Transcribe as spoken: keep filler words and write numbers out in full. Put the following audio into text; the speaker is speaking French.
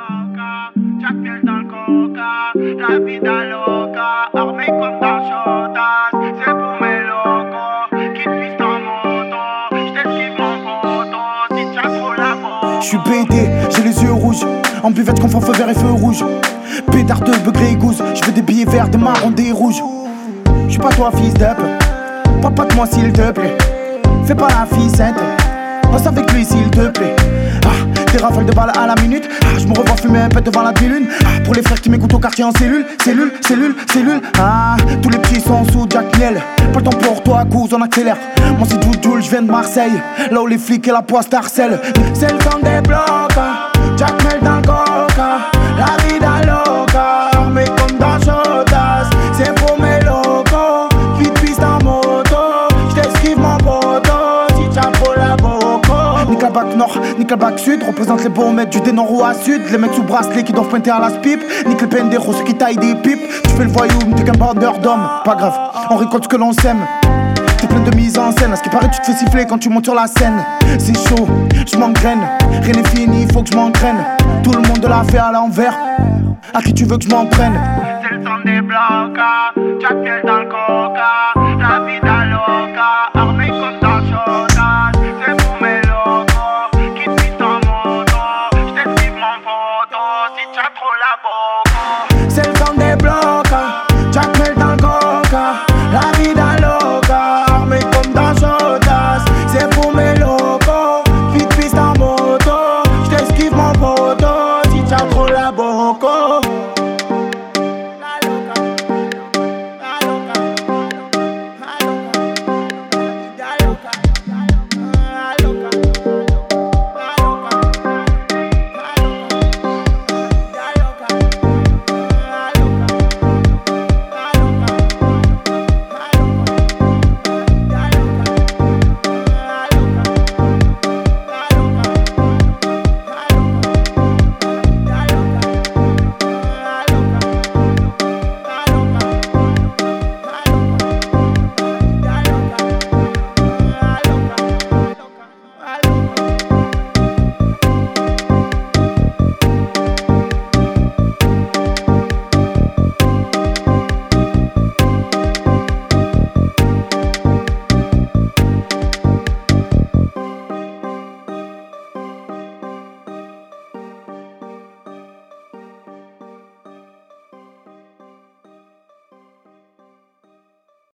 Jack Miel dans le coca, la vida loca, armé comme dans Chotas, c'est pour mes locaux, qui puissent en moto, j't'esquive mon poteau, si t'as trop la peau. J'suis pété, j'ai les yeux rouges, en buvette confond feu vert et feu rouge. Pétard de beugré et gousse, j'veux des billets verts, des marrons, des rouges. J'suis pas toi fils d'up, papa de moi s'il te plaît. Fais pas la ficette, passe avec lui s'il te plaît. Ah, des rafales de balles à la minute. Ah, je me revois fumer un pet devant la demi-lune. Ah, pour les frères qui m'écoutent au quartier en cellule, cellule, cellule, cellule. Ah, tous les petits sont sous Jack Miel. Pas le temps pour toi, cause on accélère. Moi c'est Jules, je viens de Marseille, là où les flics et la poisse t'harcèlent. C'est le temps des blocs, Jack Miel dans le coca, la vida loca, armé comme dans Chotas, c'est pour mes locaux, vite piste en moto, j't'esquive mon poteau, si t'as trop la boco. Nique la bac nord, nique la bac sud, représente les beaux mecs du dé nord ou à sud, les mecs sous bracelet qui doivent pointer à la pipe, nique le pendejo ceux qui taillent des pipes, tu fais le voyou, t'es qu'un bandeur d'hommes, pas grave, on récolte ce que l'on sème. T'es plein de mise en scène, à ce qui paraît tu te fais siffler quand tu montes sur la scène. C'est chaud, je m'engraine, rien n'est fini, faut que je m'entraîne. Tout le monde l'a fait à l'envers, à qui tu veux que je m'en prenne? C'est le son des blocs, Jack Miel dans le coca, la vida loca, armé comme dans Chotas, c'est pour mes locaux, qui puissent en moto, j't'esquive mon poteau, si t'as trop la boco. C'est le son des blocs, Jack Miel dans le coca, la vida loca, armé comme dans Chotas, c'est pour mes locaux, vite piste en moto, j't'esquive mon poteau, si t'as trop la boco.